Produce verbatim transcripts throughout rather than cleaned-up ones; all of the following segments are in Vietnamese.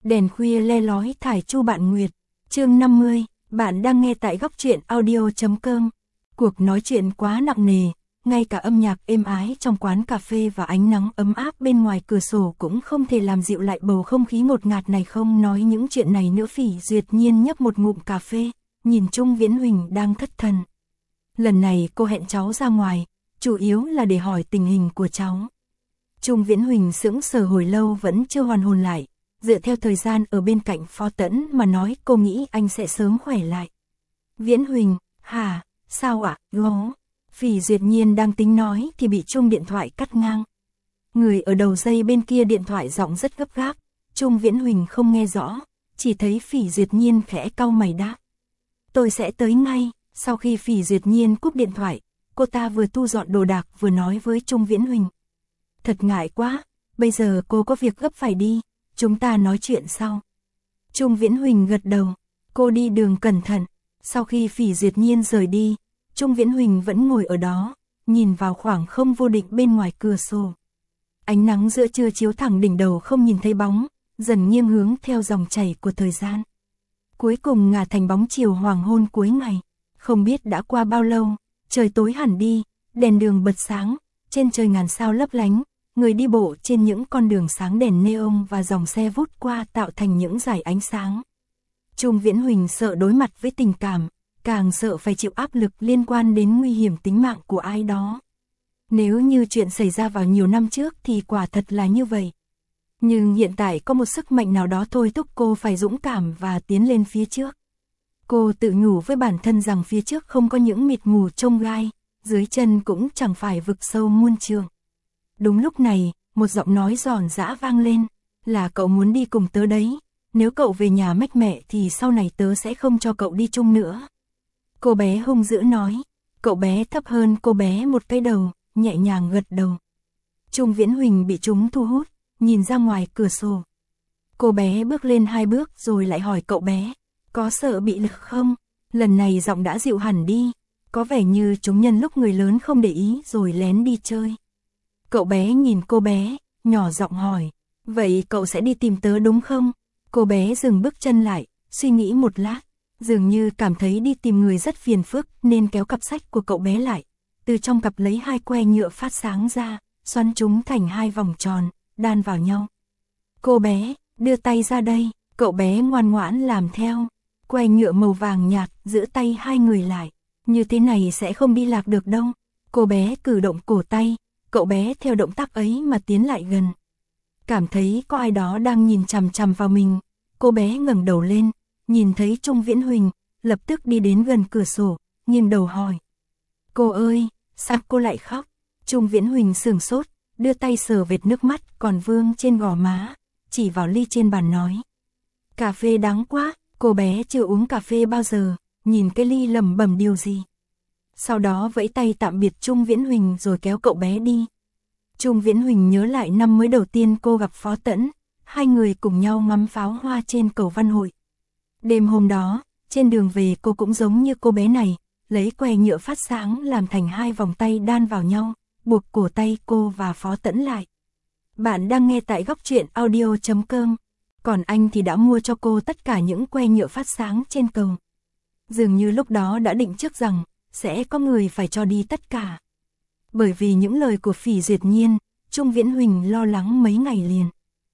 Đèn khuya le lói thải chu bạn nguyệt. Chương năm mươi, bạn đang nghe tại góc truyện audio chấm com. Cuộc nói chuyện quá nặng nề, ngay cả âm nhạc êm ái trong quán cà phê và ánh nắng ấm áp bên ngoài cửa sổ cũng không thể làm dịu lại bầu không khí ngột ngạt này. Không nói những chuyện này nữa, Phỉ Duyệt Nhiên nhấp một ngụm cà phê, nhìn Trung Viễn Huỳnh đang thất thần. Lần này cô hẹn cháu ra ngoài, chủ yếu là để hỏi tình hình của cháu. Trung Viễn Huỳnh sững sờ hồi lâu vẫn chưa hoàn hồn lại. Dựa theo thời gian ở bên cạnh Phó Tẫn mà nói, cô nghĩ anh sẽ sớm khỏe lại. Viễn Huỳnh, hả, sao ạ, gó? Phỉ Duyệt Nhiên đang tính nói thì bị chuông điện thoại cắt ngang. Người ở đầu dây bên kia điện thoại giọng rất gấp gáp, Trung Viễn Huỳnh không nghe rõ, chỉ thấy Phỉ Duyệt Nhiên khẽ cau mày đáp. Tôi sẽ tới ngay. Sau khi Phỉ Duyệt Nhiên cúp điện thoại, cô ta vừa thu dọn đồ đạc vừa nói với Trung Viễn Huỳnh. Thật ngại quá, bây giờ cô có việc gấp phải đi, chúng ta nói chuyện sau. Trung Viễn Huỳnh gật đầu, cô đi đường cẩn thận. Sau khi Phỉ Duyệt Nhiên rời đi, Trung Viễn Huỳnh vẫn ngồi ở đó, nhìn vào khoảng không vô định bên ngoài cửa sổ. Ánh nắng giữa trưa chiếu thẳng đỉnh đầu không nhìn thấy bóng, dần nghiêng hướng theo dòng chảy của thời gian. Cuối cùng ngả thành bóng chiều hoàng hôn cuối ngày. Không biết đã qua bao lâu, trời tối hẳn đi, đèn đường bật sáng, trên trời ngàn sao lấp lánh, người đi bộ trên những con đường sáng đèn neon và dòng xe vút qua tạo thành những dải ánh sáng. Trung Viễn Huỳnh sợ đối mặt với tình cảm, càng sợ phải chịu áp lực liên quan đến nguy hiểm tính mạng của ai đó. Nếu như chuyện xảy ra vào nhiều năm trước thì quả thật là như vậy. Nhưng hiện tại có một sức mạnh nào đó thôi thúc cô phải dũng cảm và tiến lên phía trước. Cô tự nhủ với bản thân rằng phía trước không có những mịt mù chông gai, dưới chân cũng chẳng phải vực sâu muôn trượng. Đúng lúc này, một giọng nói giòn giã vang lên, là cậu muốn đi cùng tớ đấy, nếu cậu về nhà mách mẹ thì sau này tớ sẽ không cho cậu đi chung nữa. Cô bé hung dữ nói, cậu bé thấp hơn cô bé một cái đầu, nhẹ nhàng gật đầu. Trung Viễn Huỳnh bị chúng thu hút, nhìn ra ngoài cửa sổ. Cô bé bước lên hai bước rồi lại hỏi cậu bé, có sợ bị lực không? Lần này giọng đã dịu hẳn đi, có vẻ như chúng nhân lúc người lớn không để ý rồi lén đi chơi. Cậu bé nhìn cô bé, nhỏ giọng hỏi, vậy cậu sẽ đi tìm tớ đúng không? Cô bé dừng bước chân lại, suy nghĩ một lát, dường như cảm thấy đi tìm người rất phiền phức nên kéo cặp sách của cậu bé lại, từ trong cặp lấy hai que nhựa phát sáng ra, xoắn chúng thành hai vòng tròn, đan vào nhau. Cô bé, đưa tay ra đây, cậu bé ngoan ngoãn làm theo. Que nhựa màu vàng nhạt giữ tay hai người lại, như thế này sẽ không đi lạc được đâu. Cô bé cử động cổ tay, cậu bé theo động tác ấy mà tiến lại gần. Cảm thấy có ai đó đang nhìn chằm chằm vào mình, cô bé ngẩng đầu lên, nhìn thấy Trung Viễn Huỳnh, lập tức đi đến gần cửa sổ, nghiêng đầu hỏi. Cô ơi, sao cô lại khóc? Trung Viễn Huỳnh sửng sốt, đưa tay sờ vệt nước mắt còn vương trên gò má, chỉ vào ly trên bàn nói. Cà phê đắng quá. Cô bé chưa uống cà phê bao giờ, nhìn cái ly lẩm bẩm điều gì. Sau đó vẫy tay tạm biệt Trung Viễn Huỳnh rồi kéo cậu bé đi. Trung Viễn Huỳnh nhớ lại năm mới đầu tiên cô gặp Phó Tẫn, hai người cùng nhau ngắm pháo hoa trên cầu Văn Hội. Đêm hôm đó, trên đường về cô cũng giống như cô bé này, lấy que nhựa phát sáng làm thành hai vòng tay đan vào nhau, buộc cổ tay cô và Phó Tẫn lại. Bạn đang nghe tại góc truyện audio chấm com. Còn anh thì đã mua cho cô tất cả những que nhựa phát sáng trên cầu. Dường như lúc đó đã định trước rằng, sẽ có người phải cho đi tất cả. Bởi vì những lời của Phỉ Duyệt Nhiên, Trung Viễn Huỳnh lo lắng mấy ngày liền.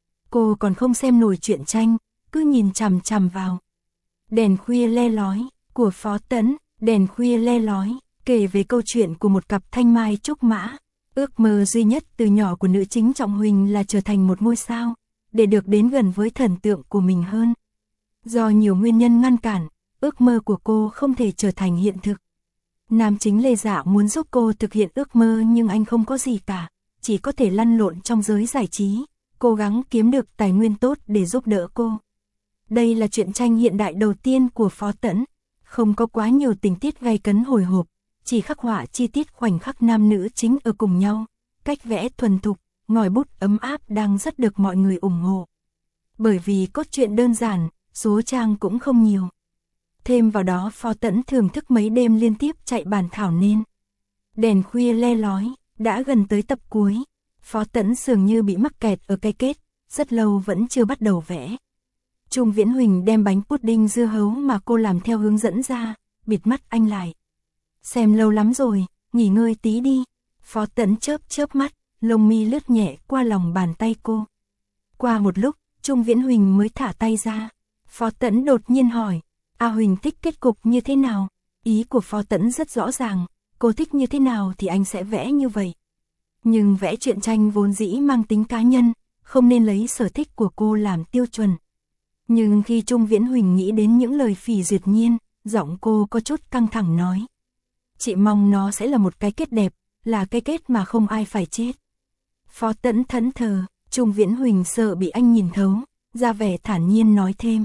Cô còn không xem nổi truyện tranh, cứ nhìn chằm chằm vào. Đèn khuya le lói, của Phó Tẫn, đèn khuya le lói, kể về câu chuyện của một cặp thanh mai trúc mã. Ước mơ duy nhất từ nhỏ của nữ chính Trọng Huỳnh là trở thành một ngôi sao, để được đến gần với thần tượng của mình hơn. Do nhiều nguyên nhân ngăn cản, ước mơ của cô không thể trở thành hiện thực. Nam chính Lê Dạ muốn giúp cô thực hiện ước mơ nhưng anh không có gì cả, chỉ có thể lăn lộn trong giới giải trí, cố gắng kiếm được tài nguyên tốt để giúp đỡ cô. Đây là truyện tranh hiện đại đầu tiên của Phó Tẫn, không có quá nhiều tình tiết gay cấn hồi hộp, chỉ khắc họa chi tiết khoảnh khắc nam nữ chính ở cùng nhau, cách vẽ thuần thục, ngòi bút ấm áp đang rất được mọi người ủng hộ. Bởi vì cốt truyện đơn giản, số trang cũng không nhiều. Thêm vào đó Phó Tẫn thưởng thức mấy đêm liên tiếp chạy bản thảo nên. Đèn khuya le lói, đã gần tới tập cuối. Phó Tẫn dường như bị mắc kẹt ở cái kết, rất lâu vẫn chưa bắt đầu vẽ. Trung Viễn Huỳnh đem bánh pudding dưa hấu mà cô làm theo hướng dẫn ra, bịt mắt anh lại. Xem lâu lắm rồi, nghỉ ngơi tí đi. Phó Tẫn chớp chớp mắt, lông mi lướt nhẹ qua lòng bàn tay cô. Qua một lúc, Trung Viễn Huỳnh mới thả tay ra. Phó Tẫn đột nhiên hỏi, A Huỳnh thích kết cục như thế nào? Ý của Phó Tẫn rất rõ ràng, cô thích như thế nào thì anh sẽ vẽ như vậy. Nhưng vẽ truyện tranh vốn dĩ mang tính cá nhân, không nên lấy sở thích của cô làm tiêu chuẩn. Nhưng khi Trung Viễn Huỳnh nghĩ đến những lời Phỉ Duyệt Nhiên, giọng cô có chút căng thẳng nói. Chị mong nó sẽ là một cái kết đẹp, là cái kết mà không ai phải chết. Phó Tẫn thẫn thờ, Trung Viễn Huỳnh sợ bị anh nhìn thấu, ra vẻ thản nhiên nói thêm.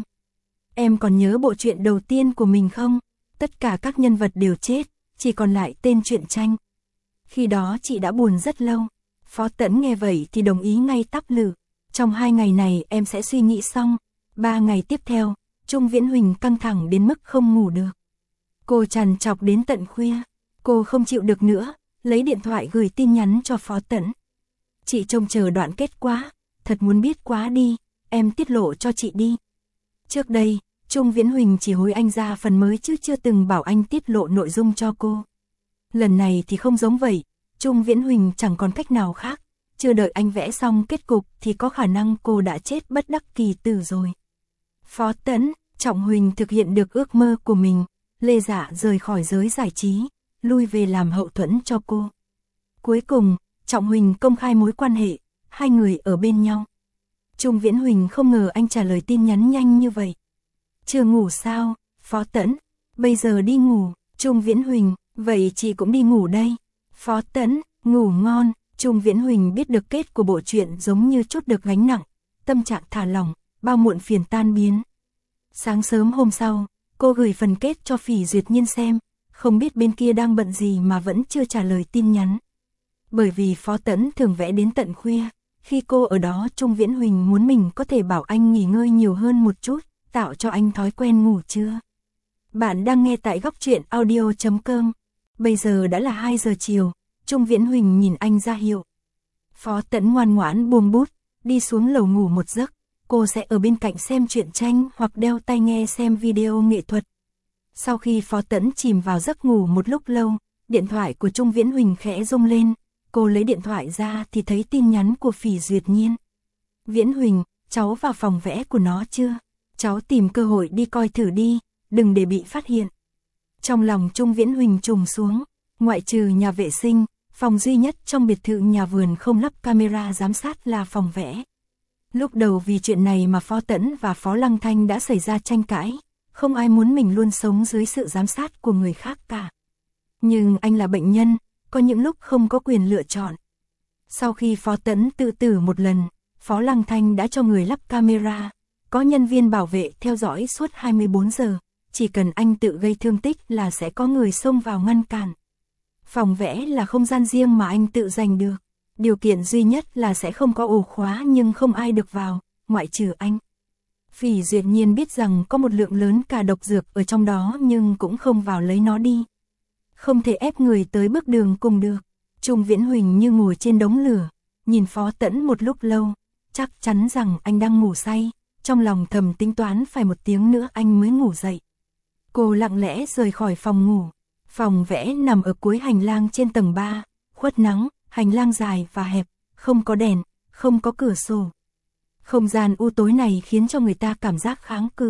Em còn nhớ bộ truyện đầu tiên của mình không? Tất cả các nhân vật đều chết, chỉ còn lại tên truyện tranh. Khi đó chị đã buồn rất lâu. Phó Tẫn nghe vậy thì đồng ý ngay tắp lự. Trong hai ngày này em sẽ suy nghĩ xong. Ba ngày tiếp theo, Trung Viễn Huỳnh căng thẳng đến mức không ngủ được. Cô trằn trọc đến tận khuya. Cô không chịu được nữa, lấy điện thoại gửi tin nhắn cho Phó Tẫn. Chị trông chờ đoạn kết quá, thật muốn biết quá đi, em tiết lộ cho chị đi. Trước đây, Trung Viễn Huỳnh chỉ hối anh ra phần mới chứ chưa từng bảo anh tiết lộ nội dung cho cô. Lần này thì không giống vậy, Trung Viễn Huỳnh chẳng còn cách nào khác, chưa đợi anh vẽ xong kết cục thì có khả năng cô đã chết bất đắc kỳ tử rồi. Phó Tẫn, Trọng Huỳnh thực hiện được ước mơ của mình, Lê Dạ rời khỏi giới giải trí, lui về làm hậu thuẫn cho cô. Cuối cùng, Trọng Huỳnh công khai mối quan hệ, hai người ở bên nhau. Trung Viễn Huỳnh không ngờ anh trả lời tin nhắn nhanh như vậy. Chưa ngủ sao, Phó Tẫn, bây giờ đi ngủ. Trung Viễn Huỳnh, vậy chị cũng đi ngủ đây. Phó Tẫn, ngủ ngon. Trung Viễn Huỳnh biết được kết của bộ truyện giống như chút được gánh nặng, tâm trạng thả lỏng, bao muộn phiền tan biến. Sáng sớm hôm sau, cô gửi phần kết cho Phỉ Duyệt Nhiên xem, không biết bên kia đang bận gì mà vẫn chưa trả lời tin nhắn. Bởi vì Phó Tẫn thường vẽ đến tận khuya, khi cô ở đó Trung Viễn Huỳnh muốn mình có thể bảo anh nghỉ ngơi nhiều hơn một chút, tạo cho anh thói quen ngủ trưa. Bạn đang nghe tại góc truyện audio chấm com. Bây giờ đã là hai giờ chiều, Trung Viễn Huỳnh nhìn anh ra hiệu. Phó Tẫn ngoan ngoãn buông bút, đi xuống lầu ngủ một giấc, cô sẽ ở bên cạnh xem truyện tranh hoặc đeo tai nghe xem video nghệ thuật. Sau khi Phó Tẫn chìm vào giấc ngủ một lúc lâu, điện thoại của Trung Viễn Huỳnh khẽ rung lên, cô lấy điện thoại ra thì thấy tin nhắn của Phỉ Duyệt Nhiên. Viễn Huỳnh, cháu vào phòng vẽ của nó chưa? Cháu tìm cơ hội đi coi thử đi, đừng để bị phát hiện. Trong lòng Trung Viễn Huỳnh trùng xuống, ngoại trừ nhà vệ sinh, phòng duy nhất trong biệt thự nhà vườn không lắp camera giám sát là phòng vẽ. Lúc đầu vì chuyện này mà Phó Tẫn và Phó Lăng Thanh đã xảy ra tranh cãi, không ai muốn mình luôn sống dưới sự giám sát của người khác cả. Nhưng anh là bệnh nhân, có những lúc không có quyền lựa chọn. Sau khi Phó Tẫn tự tử một lần, Phó Lăng Thanh đã cho người lắp camera, có nhân viên bảo vệ theo dõi suốt hai mươi bốn giờ, chỉ cần anh tự gây thương tích là sẽ có người xông vào ngăn cản. Phòng vẽ là không gian riêng mà anh tự giành được, điều kiện duy nhất là sẽ không có ổ khóa nhưng không ai được vào, ngoại trừ anh. Phỉ Duyệt Nhiên biết rằng có một lượng lớn cả độc dược ở trong đó nhưng cũng không vào lấy nó đi. Không thể ép người tới bước đường cùng được. Trung Viễn Huỳnh như ngồi trên đống lửa, nhìn Phó Tẫn một lúc lâu, chắc chắn rằng anh đang ngủ say, trong lòng thầm tính toán phải một tiếng nữa anh mới ngủ dậy. Cô lặng lẽ rời khỏi phòng ngủ. Phòng vẽ nằm ở cuối hành lang trên tầng ba, khuất nắng, hành lang dài và hẹp, không có đèn, không có cửa sổ. Không gian u tối này khiến cho người ta cảm giác kháng cự.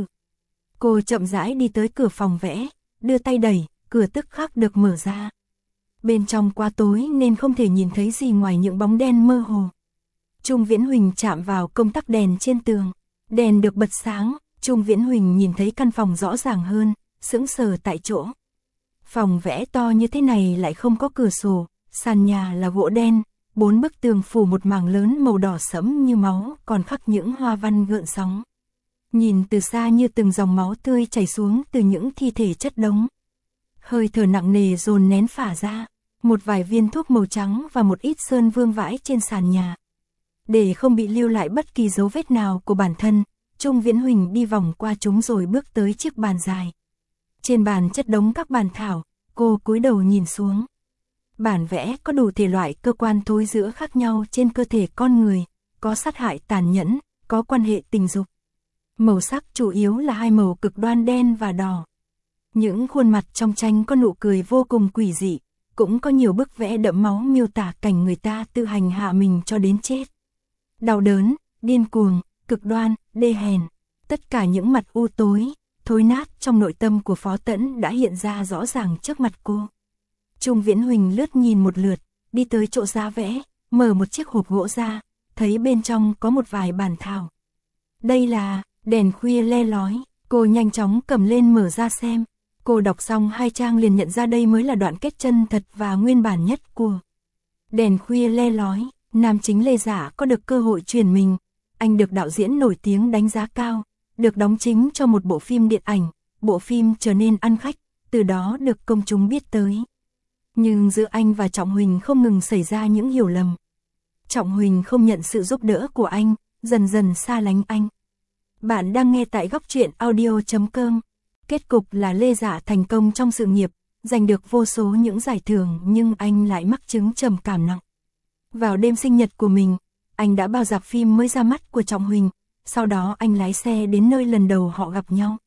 Cô chậm rãi đi tới cửa phòng vẽ, đưa tay đẩy, cửa tức khắc được mở ra. Bên trong quá tối nên không thể nhìn thấy gì ngoài những bóng đen mơ hồ. Trung Viễn Huỳnh chạm vào công tắc đèn trên tường, đèn được bật sáng, Trung Viễn Huỳnh nhìn thấy căn phòng rõ ràng hơn, sững sờ tại chỗ. Phòng vẽ to như thế này lại không có cửa sổ, sàn nhà là gỗ đen, bốn bức tường phủ một mảng lớn màu đỏ sẫm như máu, còn khắc những hoa văn gợn sóng. Nhìn từ xa như từng dòng máu tươi chảy xuống từ những thi thể chất đống. Hơi thở nặng nề dồn nén phả ra, một vài viên thuốc màu trắng và một ít sơn vương vãi trên sàn nhà. Để không bị lưu lại bất kỳ dấu vết nào của bản thân, Trung Viễn Huỳnh đi vòng qua chúng rồi bước tới chiếc bàn dài. Trên bàn chất đống các bản thảo, cô cúi đầu nhìn xuống. Bản vẽ có đủ thể loại cơ quan thối rữa khác nhau trên cơ thể con người, có sát hại tàn nhẫn, có quan hệ tình dục. Màu sắc chủ yếu là hai màu cực đoan đen và đỏ. Những khuôn mặt trong tranh có nụ cười vô cùng quỷ dị, cũng có nhiều bức vẽ đẫm máu miêu tả cảnh người ta tự hành hạ mình cho đến chết. Đau đớn, điên cuồng, cực đoan, đê hèn, tất cả những mặt u tối, thối nát trong nội tâm của Phó Tẫn đã hiện ra rõ ràng trước mặt cô. Trung Viễn Huỳnh lướt nhìn một lượt, đi tới chỗ giá vẽ, mở một chiếc hộp gỗ ra, thấy bên trong có một vài bản thảo. Đây là Đèn Khuya Le Lói, cô nhanh chóng cầm lên mở ra xem. Cô đọc xong hai trang liền nhận ra đây mới là đoạn kết chân thật và nguyên bản nhất của Đèn Khuya Le Lói. Nam chính Lê Giả có được cơ hội truyền mình, anh được đạo diễn nổi tiếng đánh giá cao, được đóng chính cho một bộ phim điện ảnh, bộ phim trở nên ăn khách, từ đó được công chúng biết tới. Nhưng giữa anh và Trọng Huỳnh không ngừng xảy ra những hiểu lầm. Trọng Huỳnh không nhận sự giúp đỡ của anh, dần dần xa lánh anh. Bạn đang nghe tại góc truyện audio chấm com. Kết cục là Lê Giả thành công trong sự nghiệp, giành được vô số những giải thưởng nhưng anh lại mắc chứng trầm cảm nặng. Vào đêm sinh nhật của mình, anh đã bao dạp phim mới ra mắt của Trọng Huỳnh, sau đó anh lái xe đến nơi lần đầu họ gặp nhau.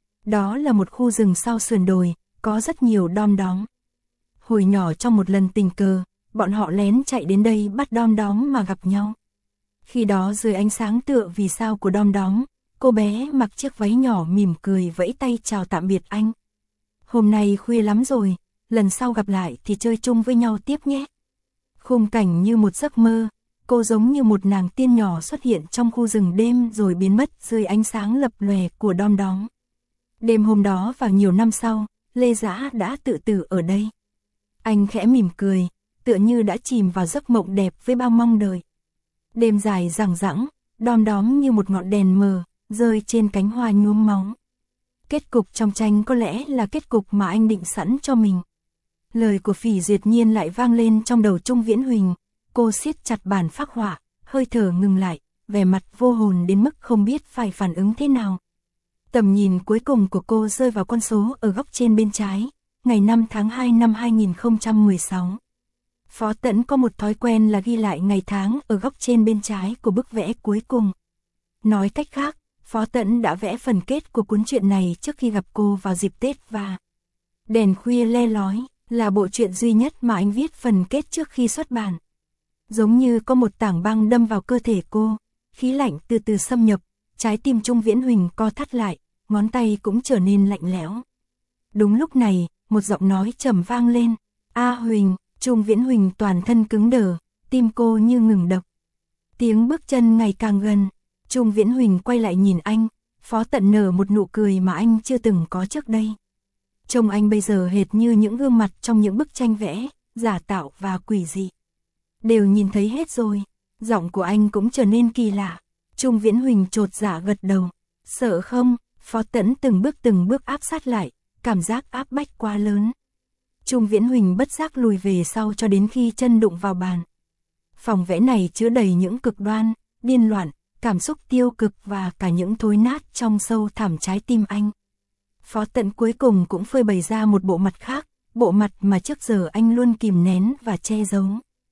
Đó là một khu rừng sau sườn đồi, có rất nhiều đom đóm. Hồi nhỏ trong một lần tình cờ, bọn họ lén chạy đến đây bắt đom đóm mà gặp nhau. Khi đó dưới ánh sáng tựa vì sao của đom đóm, cô bé mặc chiếc váy nhỏ mỉm cười vẫy tay chào tạm biệt anh. Hôm nay khuya lắm rồi, lần sau gặp lại thì chơi chung với nhau tiếp nhé. Khung cảnh như một giấc mơ, cô giống như một nàng tiên nhỏ xuất hiện trong khu rừng đêm rồi biến mất dưới ánh sáng lập lòe của đom đóm. Đêm hôm đó và nhiều năm sau, Lê Dã đã tự tử ở đây. Anh khẽ mỉm cười, tựa như đã chìm vào giấc mộng đẹp với bao mong đợi. Đêm dài dằng dẵng, đom đóm như một ngọn đèn mờ, rơi trên cánh hoa nhuốm máu. Kết cục trong tranh có lẽ là kết cục mà anh định sẵn cho mình. Lời của Phỉ Duyệt Nhiên lại vang lên trong đầu Trung Viễn Huỳnh, cô siết chặt bản phác họa, hơi thở ngừng lại, vẻ mặt vô hồn đến mức không biết phải phản ứng thế nào. Tầm nhìn cuối cùng của cô rơi vào con số ở góc trên bên trái, ngày năm tháng hai năm hai nghìn không trăm mười sáu. Phó Tẫn có một thói quen là ghi lại ngày tháng ở góc trên bên trái của bức vẽ cuối cùng. Nói cách khác, Phó Tẫn đã vẽ phần kết của cuốn truyện này trước khi gặp cô vào dịp Tết và Đèn Khuya Le Lói là bộ truyện duy nhất mà anh viết phần kết trước khi xuất bản. Giống như có một tảng băng đâm vào cơ thể cô, khí lạnh từ từ xâm nhập, trái tim Trung Viễn Huỳnh co thắt lại, ngón tay cũng trở nên lạnh lẽo. Đúng lúc này, một giọng nói trầm vang lên, "A Huỳnh." Trung Viễn Huỳnh toàn thân cứng đờ, tim cô như ngừng đập. Tiếng bước chân ngày càng gần, Trung Viễn Huỳnh quay lại nhìn anh, Phó Tận nở một nụ cười mà anh chưa từng có trước đây. Trông anh bây giờ hệt như những gương mặt trong những bức tranh vẽ, giả tạo và quỷ dị. Đều nhìn thấy hết rồi, giọng của anh cũng trở nên kỳ lạ. Trung Viễn Huỳnh chột dạ gật đầu, "Sợ không?" Phó Tẫn từng bước từng bước áp sát lại, cảm giác áp bách quá lớn. Trung Viễn Huỳnh bất giác lùi về sau cho đến khi chân đụng vào bàn. Phòng vẽ này chứa đầy những cực đoan, điên loạn, cảm xúc tiêu cực và cả những thối nát trong sâu thẳm trái tim anh. Phó Tận cuối cùng cũng phơi bày ra một bộ mặt khác, bộ mặt mà trước giờ anh luôn kìm nén và che giấu.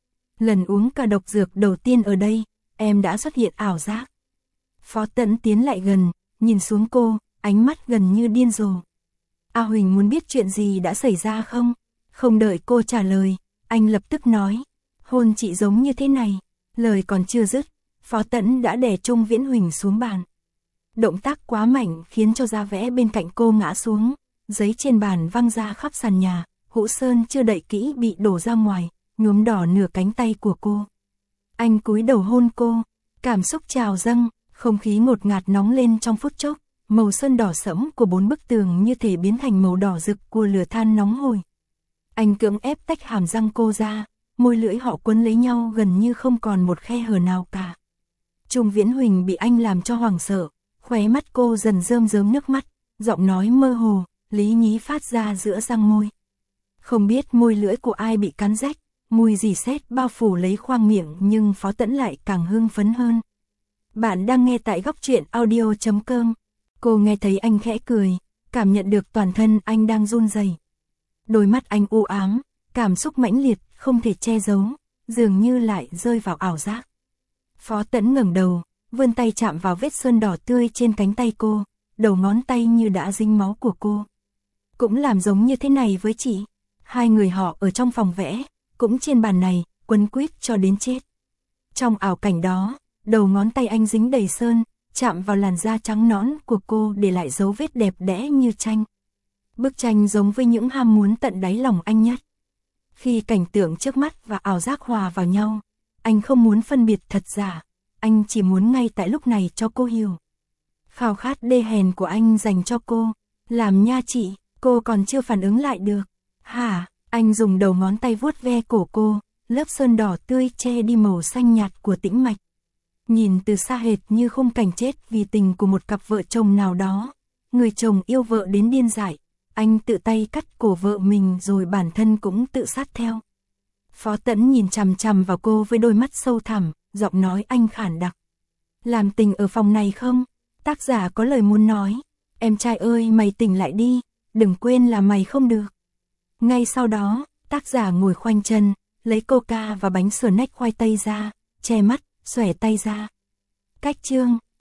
Lần uống cả độc dược đầu tiên ở đây, em đã xuất hiện ảo giác. Phó Tận tiến lại gần, nhìn xuống cô, ánh mắt gần như điên rồ. "A Huỳnh muốn biết chuyện gì đã xảy ra không?" Không đợi cô trả lời, anh lập tức nói, "Hôn chị giống như thế này." Lời còn chưa dứt, Phó Tẫn đã đè Trung Viễn Huỳnh xuống bàn. Động tác quá mạnh khiến cho giá vẽ bên cạnh cô ngã xuống, giấy trên bàn văng ra khắp sàn nhà, hũ sơn chưa đậy kỹ bị đổ ra ngoài, nhuốm đỏ nửa cánh tay của cô. Anh cúi đầu hôn cô, cảm xúc trào dâng, không khí ngột ngạt nóng lên trong phút chốc, màu sơn đỏ sẫm của bốn bức tường như thể biến thành màu đỏ rực của lửa than nóng hổi. Anh cưỡng ép tách hàm răng cô ra, môi lưỡi họ quấn lấy nhau gần như không còn một khe hở nào cả. Trung Viễn Huỳnh bị anh làm cho hoảng sợ, khóe mắt cô dần rơm rớm nước mắt, giọng nói mơ hồ, lý nhí phát ra giữa răng môi. Không biết môi lưỡi của ai bị cắn rách, mùi dì xét bao phủ lấy khoang miệng nhưng Phó Tẫn lại càng hưng phấn hơn. Bạn đang nghe tại góc truyện audio chấm com. Cô nghe thấy anh khẽ cười, cảm nhận được toàn thân anh đang run rẩy. Đôi mắt anh u ám, cảm xúc mãnh liệt, không thể che giấu, dường như lại rơi vào ảo giác. Phó Tẫn ngẩng đầu, vươn tay chạm vào vết sơn đỏ tươi trên cánh tay cô, đầu ngón tay như đã dính máu của cô. Cũng làm giống như thế này với chị. Hai người họ ở trong phòng vẽ, cũng trên bàn này, quấn quýt cho đến chết. Trong ảo cảnh đó, đầu ngón tay anh dính đầy sơn, chạm vào làn da trắng nõn của cô để lại dấu vết đẹp đẽ như tranh. Bức tranh giống với những ham muốn tận đáy lòng anh nhất. Khi cảnh tượng trước mắt và ảo giác hòa vào nhau, anh không muốn phân biệt thật giả, anh chỉ muốn ngay tại lúc này cho cô hiểu. Khao khát đê hèn của anh dành cho cô, làm nha chị, cô còn chưa phản ứng lại được. Hả, anh dùng đầu ngón tay vuốt ve cổ cô, lớp sơn đỏ tươi che đi màu xanh nhạt của tĩnh mạch. Nhìn từ xa hệt như khung cảnh chết vì tình của một cặp vợ chồng nào đó. Người chồng yêu vợ đến điên dại, anh tự tay cắt cổ vợ mình rồi bản thân cũng tự sát theo. Phó Tẫn nhìn chằm chằm vào cô với đôi mắt sâu thẳm, giọng nói anh khản đặc. Làm tình ở phòng này không? Tác giả có lời muốn nói. Em trai ơi mày tỉnh lại đi, đừng quên là mày không được. Ngay sau đó, tác giả ngồi khoanh chân, lấy coca và bánh sườn nách khoai tây ra, che mắt, xòe tay ra. Cách chương